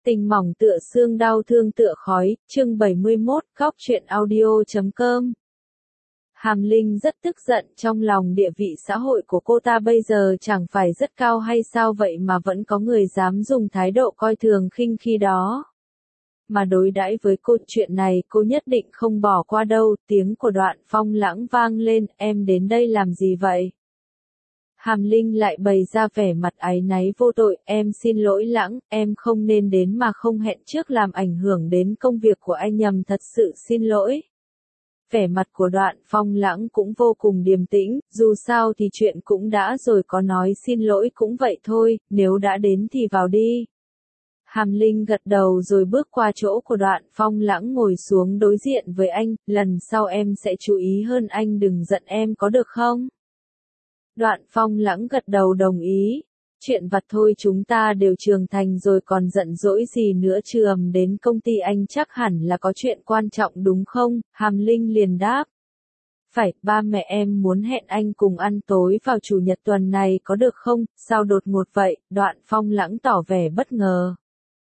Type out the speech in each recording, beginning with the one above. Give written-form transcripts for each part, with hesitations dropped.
Tình mỏng tựa xương đau thương tựa khói, chương 71, góc truyện audio.com. Hàm Linh rất tức giận, trong lòng địa vị xã hội của cô ta bây giờ chẳng phải rất cao hay sao vậy mà vẫn có người dám dùng thái độ coi thường khinh khi đó. Mà đối đãi với cô chuyện này cô nhất định không bỏ qua đâu, tiếng của Đoạn Phong Lãng vang lên, em đến đây làm gì vậy? Hàm Linh lại bày ra vẻ mặt áy náy vô tội, em xin lỗi Lãng, em không nên đến mà không hẹn trước làm ảnh hưởng đến công việc của anh nhầm, thật sự xin lỗi. Vẻ mặt của Đoạn Phong Lãng cũng vô cùng điềm tĩnh, dù sao thì chuyện cũng đã rồi, có nói xin lỗi cũng vậy thôi, nếu đã đến thì vào đi. Hàm Linh gật đầu rồi bước qua chỗ của Đoạn Phong Lãng ngồi xuống đối diện với anh, lần sau em sẽ chú ý hơn, anh đừng giận em có được không? Đoạn Phong Lãng gật đầu đồng ý. Chuyện vặt thôi, chúng ta đều trưởng thành rồi còn giận dỗi gì nữa chứ, đến công ty anh chắc hẳn là có chuyện quan trọng đúng không? Hàm Linh liền đáp. Phải, ba mẹ em muốn hẹn anh cùng ăn tối vào chủ nhật tuần này có được không? Sao đột ngột vậy? Đoạn Phong Lãng tỏ vẻ bất ngờ.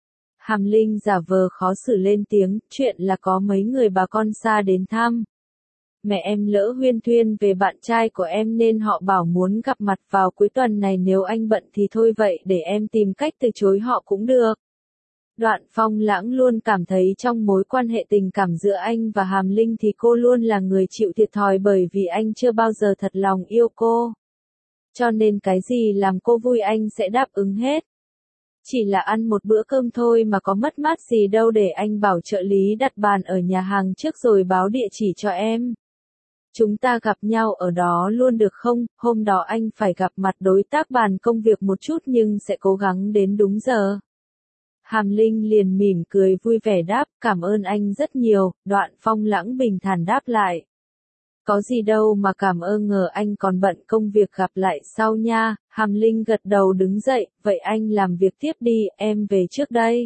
Hàm Linh giả vờ khó xử lên tiếng, chuyện là có mấy người bà con xa đến thăm. Mẹ em lỡ huyên thuyên về bạn trai của em nên họ bảo muốn gặp mặt vào cuối tuần này, nếu anh bận thì thôi vậy để em tìm cách từ chối họ cũng được. Đoạn Phong Lãng luôn cảm thấy trong mối quan hệ tình cảm giữa anh và Hàm Linh thì cô luôn là người chịu thiệt thòi, bởi vì anh chưa bao giờ thật lòng yêu cô. Cho nên cái gì làm cô vui anh sẽ đáp ứng hết. Chỉ là ăn một bữa cơm thôi mà có mất mát gì đâu, để anh bảo trợ lý đặt bàn ở nhà hàng trước rồi báo địa chỉ cho em. Chúng ta gặp nhau ở đó luôn được không? Hôm đó anh phải gặp mặt đối tác bàn công việc một chút nhưng sẽ cố gắng đến đúng giờ. Hàm Linh liền mỉm cười vui vẻ đáp, cảm ơn anh rất nhiều. Đoạn Phong Lãng bình thản đáp lại. Có gì đâu mà cảm ơn, ngờ anh còn bận công việc, gặp lại sau nha. Hàm Linh gật đầu đứng dậy, vậy anh làm việc tiếp đi, em về trước đây.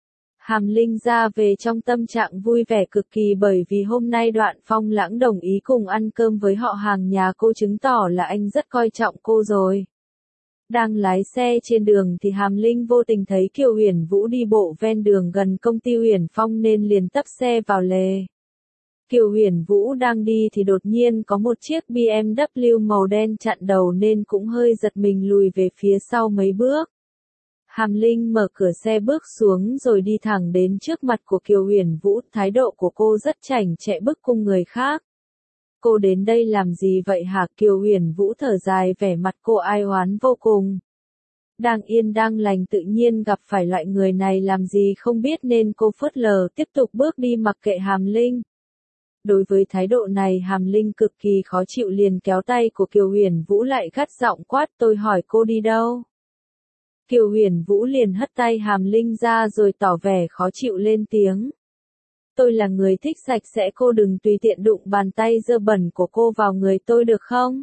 Hàm Linh ra về trong tâm trạng vui vẻ cực kỳ, bởi vì hôm nay Đoạn Phong Lãng đồng ý cùng ăn cơm với họ hàng nhà cô, chứng tỏ là anh rất coi trọng cô rồi. Đang lái xe trên đường thì Hàm Linh vô tình thấy Kiều Huyền Vũ đi bộ ven đường gần công ty Huyền Phong nên liền tấp xe vào lề. Kiều Huyền Vũ đang đi thì đột nhiên có một chiếc BMW màu đen chặn đầu nên cũng hơi giật mình lùi về phía sau mấy bước. Hàm Linh mở cửa xe bước xuống rồi đi thẳng đến trước mặt của Kiều Huyền Vũ, thái độ của cô rất chảnh chẹ bức cung người khác. Cô đến đây làm gì vậy hả? Kiều Huyền Vũ thở dài, vẻ mặt cô ai oán vô cùng. Đang yên đang lành tự nhiên gặp phải loại người này làm gì không biết nên cô phớt lờ tiếp tục bước đi mặc kệ Hàm Linh. Đối với thái độ này Hàm Linh cực kỳ khó chịu, liền kéo tay của Kiều Huyền Vũ lại gắt giọng quát, tôi hỏi cô đi đâu? Kiều Huyền Vũ liền hất tay Hàm Linh ra rồi tỏ vẻ khó chịu lên tiếng. Tôi là người thích sạch sẽ, cô đừng tùy tiện đụng bàn tay dơ bẩn của cô vào người tôi được không?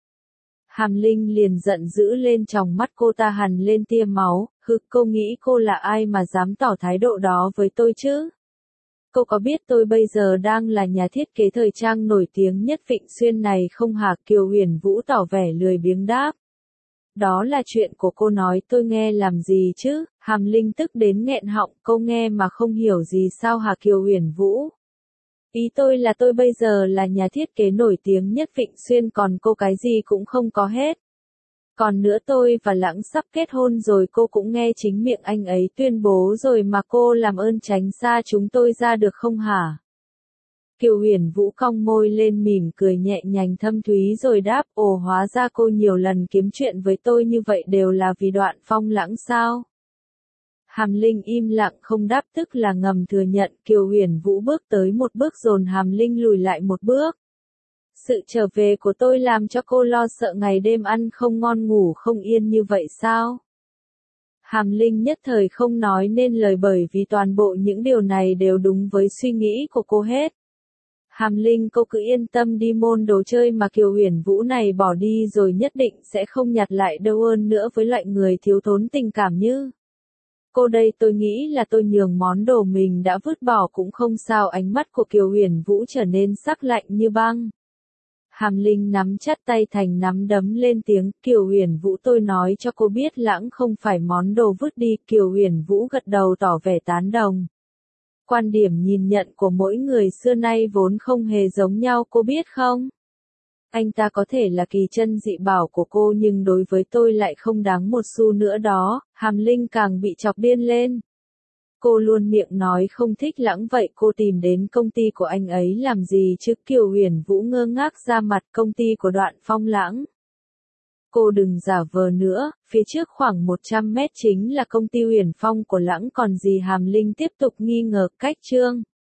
Hàm Linh liền giận dữ lên, tròng mắt cô ta hằn lên tia máu, cô nghĩ cô là ai mà dám tỏ thái độ đó với tôi chứ? Cô có biết tôi bây giờ đang là nhà thiết kế thời trang nổi tiếng nhất Vịnh Xuyên này không hả? Kiều Huyền Vũ tỏ vẻ lười biếng đáp. Đó là chuyện của cô, nói tôi nghe làm gì chứ? Hàm Linh tức đến nghẹn họng, cô nghe mà không hiểu gì sao hả Kiều Huyền Vũ? Ý tôi là tôi bây giờ là nhà thiết kế nổi tiếng nhất Vịnh Xuyên, còn cô cái gì cũng không có hết. Còn nữa, tôi và Lãng sắp kết hôn rồi, cô cũng nghe chính miệng anh ấy tuyên bố rồi mà, cô làm ơn tránh xa chúng tôi ra được không hả? Kiều Huyền Vũ cong môi lên mỉm cười nhẹ nhàng thâm thúy rồi đáp, ồ, hóa ra cô nhiều lần kiếm chuyện với tôi như vậy đều là vì Đoạn Phong Lãng sao? Hàm Linh im lặng không đáp, tức là ngầm thừa nhận. Kiều Huyền Vũ bước tới một bước dồn Hàm Linh lùi lại một bước. Sự trở về của tôi làm cho cô lo sợ ngày đêm ăn không ngon ngủ không yên như vậy sao? Hàm Linh nhất thời không nói nên lời, bởi vì toàn bộ những điều này đều đúng với suy nghĩ của cô hết. Hàm Linh, cô cứ yên tâm đi, môn đồ chơi mà Kiều Huyền Vũ này bỏ đi rồi nhất định sẽ không nhặt lại đâu, hơn nữa với loại người thiếu thốn tình cảm như cô đây tôi nghĩ là tôi nhường món đồ mình đã vứt bỏ cũng không sao. Ánh mắt của Kiều Huyền Vũ trở nên sắc lạnh như băng. Hàm Linh nắm chặt tay thành nắm đấm lên tiếng, Kiều Huyền Vũ tôi nói cho cô biết Lãng không phải món đồ vứt đi, Kiều Huyền Vũ gật đầu tỏ vẻ tán đồng. Quan điểm nhìn nhận của mỗi người xưa nay vốn không hề giống nhau cô biết không? Anh ta có thể là kỳ chân dị bảo của cô nhưng đối với tôi lại không đáng một xu nữa đó, Hàm Linh càng bị chọc điên lên. Cô luôn miệng nói không thích Lãng vậy cô tìm đến công ty của anh ấy làm gì chứ? Kiều Huyền Vũ ngơ ngác ra mặt, công ty của Đoạn Phong Lãng. Cô đừng giả vờ nữa, phía trước khoảng 100 mét chính là công ty Huyền Phong của Lãng còn gì? Hàm Linh tiếp tục nghi ngờ. Cách chương